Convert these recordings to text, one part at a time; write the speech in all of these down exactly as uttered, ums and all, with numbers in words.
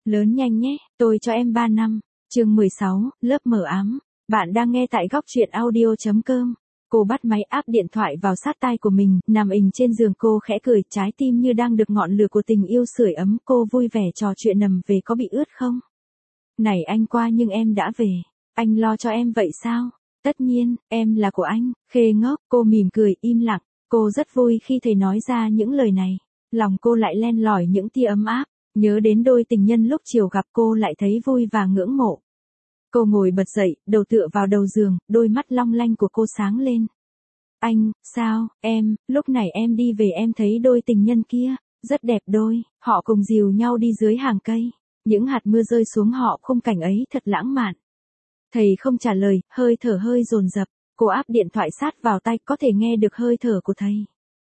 Lớn nhanh nhé, tôi cho em ba năm. Chương mười sáu, lớp mờ ám. Bạn đang nghe tại góc truyện audio chấm com. Cô bắt máy áp điện thoại vào sát tai của mình, nằm ình trên giường cô khẽ cười, trái tim như đang được ngọn lửa của tình yêu sưởi ấm, cô vui vẻ trò chuyện nằm về có bị ướt không? Này anh qua nhưng em đã về, anh lo cho em vậy sao? Tất nhiên, em là của anh, Khê ngốc, cô mỉm cười, im lặng, cô rất vui khi thầy nói ra những lời này. Lòng cô lại len lỏi những tia ấm áp, nhớ đến đôi tình nhân lúc chiều gặp cô lại thấy vui và ngưỡng mộ. Cô ngồi bật dậy, đầu tựa vào đầu giường, đôi mắt long lanh của cô sáng lên. Anh, sao, em, lúc này em đi về em thấy đôi tình nhân kia, rất đẹp đôi, họ cùng dìu nhau đi dưới hàng cây. Những hạt mưa rơi xuống họ khung cảnh ấy thật lãng mạn. Thầy không trả lời, hơi thở hơi dồn dập, cô áp điện thoại sát vào tai có thể nghe được hơi thở của thầy.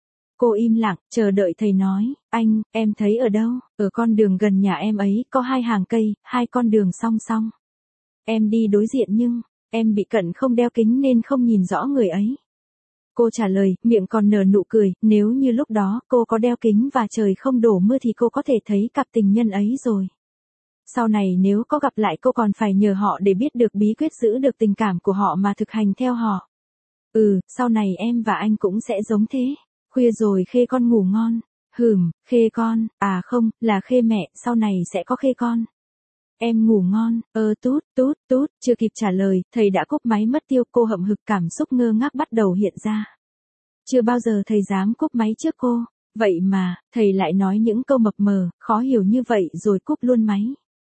Cô im lặng, chờ đợi thầy nói, anh, em thấy ở đâu? Ở con đường gần nhà em ấy, có hai hàng cây, hai con đường song song. Em đi đối diện nhưng, em bị cận không đeo kính nên không nhìn rõ người ấy. Cô trả lời, miệng còn nở nụ cười, nếu như lúc đó cô có đeo kính và trời không đổ mưa thì cô có thể thấy cặp tình nhân ấy rồi. Sau này nếu có gặp lại cô còn phải nhờ họ để biết được bí quyết giữ được tình cảm của họ mà thực hành theo họ. Ừ, sau này em và anh cũng sẽ giống thế. Khuya rồi Khê con ngủ ngon. Hừm, Khê con, à không, là Khê mẹ, sau này sẽ có Khê con. Em ngủ ngon, ơ tút, tút, tút, chưa kịp trả lời, thầy đã cúp máy mất tiêu, cô hậm hực cảm xúc ngơ ngác bắt đầu hiện ra. Chưa bao giờ thầy dám cúp máy trước cô, vậy mà, thầy lại nói những câu mập mờ, khó hiểu như vậy rồi cúp luôn máy.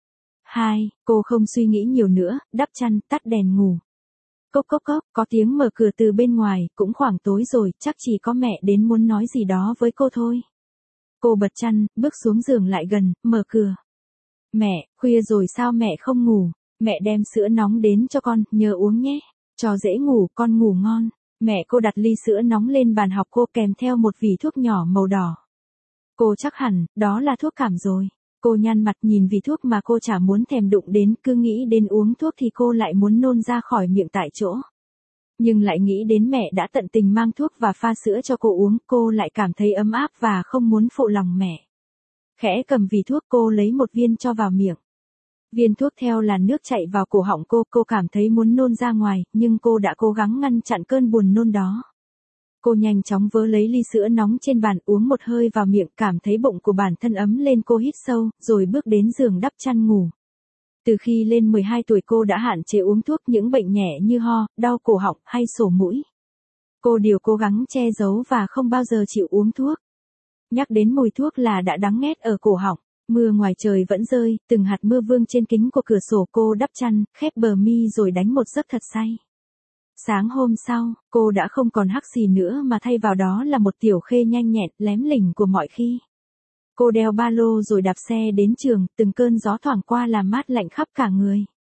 Hai, cô không suy nghĩ nhiều nữa, đắp chăn, tắt đèn ngủ. Cốc cốc cốc, có tiếng mở cửa từ bên ngoài, cũng khoảng tối rồi, chắc chỉ có mẹ đến muốn nói gì đó với cô thôi. Cô bật chăn, bước xuống giường lại gần, mở cửa. Mẹ, khuya rồi sao mẹ không ngủ? Mẹ đem sữa nóng đến cho con, nhớ uống nhé. Cho dễ ngủ, con ngủ ngon. Mẹ cô đặt ly sữa nóng lên bàn học cô kèm theo một vỉ thuốc nhỏ màu đỏ. Cô chắc hẳn, đó là thuốc cảm rồi. Cô nhăn mặt nhìn vỉ thuốc mà cô chả muốn thèm đụng đến, cứ nghĩ đến uống thuốc thì cô lại muốn nôn ra khỏi miệng tại chỗ. Nhưng lại nghĩ đến mẹ đã tận tình mang thuốc và pha sữa cho cô uống, cô lại cảm thấy ấm áp và không muốn phụ lòng mẹ. Khẽ cầm vỉ thuốc cô lấy một viên cho vào miệng. Viên thuốc theo làn nước chạy vào cổ họng cô, cô cảm thấy muốn nôn ra ngoài, nhưng cô đã cố gắng ngăn chặn cơn buồn nôn đó. Cô nhanh chóng vớ lấy ly sữa nóng trên bàn uống một hơi vào miệng, cảm thấy bụng của bản thân ấm lên, cô hít sâu, rồi bước đến giường đắp chăn ngủ. Từ khi lên mười hai tuổi cô đã hạn chế uống thuốc những bệnh nhẹ như ho, đau cổ họng hay sổ mũi. Cô đều cố gắng che giấu và không bao giờ chịu uống thuốc. Nhắc đến mùi thuốc là đã đắng nghét ở cổ họng. Mưa ngoài trời vẫn rơi, từng hạt mưa vương trên kính của cửa sổ, cô đắp chăn, khép bờ mi rồi đánh một giấc thật say. Sáng hôm sau, cô đã không còn hắc xì nữa mà thay vào đó là một tiểu Khê nhanh nhẹn, lém lỉnh của mọi khi. Cô đeo ba lô rồi đạp xe đến trường, từng cơn gió thoảng qua làm mát lạnh khắp cả người.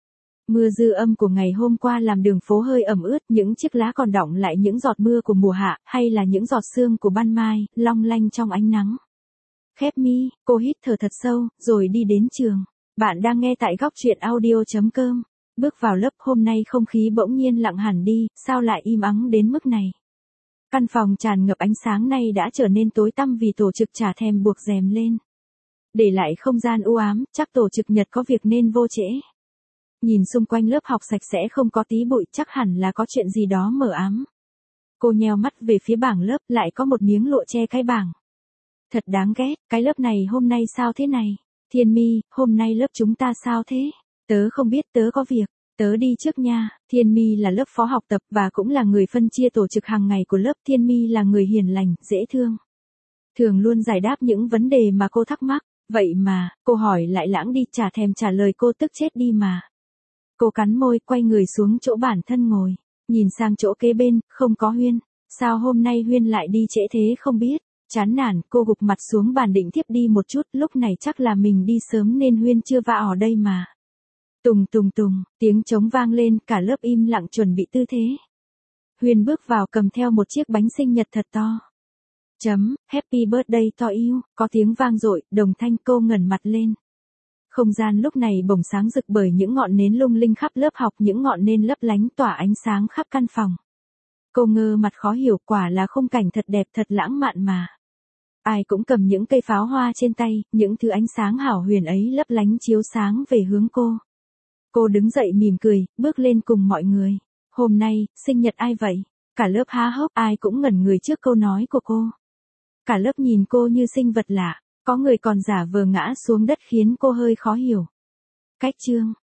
Mưa dư âm của ngày hôm qua làm đường phố hơi ẩm ướt, những chiếc lá còn đọng lại những giọt mưa của mùa hạ, hay là những giọt sương của ban mai, long lanh trong ánh nắng. Khép mi, cô hít thở thật sâu, rồi đi đến trường. Bạn đang nghe tại góc truyện audio chấm com. Bước vào lớp hôm nay không khí bỗng nhiên lặng hẳn đi, sao lại im ắng đến mức này? Căn phòng tràn ngập ánh sáng nay đã trở nên tối tăm vì tổ trực chả thèm buộc rèm lên. Để lại không gian u ám, chắc tổ trực nhật có việc nên vô trễ. Nhìn xung quanh lớp học sạch sẽ không có tí bụi, chắc hẳn là có chuyện gì đó mờ ám. Cô nheo mắt về phía bảng lớp, lại có một miếng lụa che cái bảng. Thật đáng ghét, cái lớp này hôm nay sao thế này? Thiên Mi, hôm nay lớp chúng ta sao thế? Tớ không biết, tớ có việc, tớ đi trước nha. Thiên Mi là lớp phó học tập và cũng là người phân chia tổ chức hàng ngày của lớp. Thiên Mi là người hiền lành, dễ thương. Thường luôn giải đáp những vấn đề mà cô thắc mắc, vậy mà, cô hỏi lại lãng đi, chả thèm trả lời, cô tức chết đi mà. Cô cắn môi, quay người xuống chỗ bản thân ngồi, nhìn sang chỗ kế bên, không có Huyên. Sao hôm nay Huyên lại đi trễ thế không biết? Chán nản, cô gục mặt xuống bàn định thiếp đi một chút, lúc này chắc là mình đi sớm nên Huyên chưa vào ở đây mà. Tùng tùng tùng, tiếng trống vang lên, cả lớp im lặng chuẩn bị tư thế. Huyên bước vào cầm theo một chiếc bánh sinh nhật thật to. Chấm, Happy birthday to you, có tiếng vang dội, đồng thanh, cô ngẩng mặt lên. Không gian lúc này bỗng sáng rực bởi những ngọn nến lung linh khắp lớp học, những ngọn nến lấp lánh tỏa ánh sáng khắp căn phòng. Cô ngơ mặt khó hiểu, quả là khung cảnh thật đẹp, thật lãng mạn mà. Ai cũng cầm những cây pháo hoa trên tay, những thứ ánh sáng hảo huyền ấy lấp lánh chiếu sáng về hướng cô. Cô đứng dậy mỉm cười, bước lên cùng mọi người. Hôm nay, sinh nhật ai vậy? Cả lớp há hốc, ai cũng ngẩn người trước câu nói của cô. Cả lớp nhìn cô như sinh vật lạ, có người còn giả vờ ngã xuống đất khiến cô hơi khó hiểu. Cách chương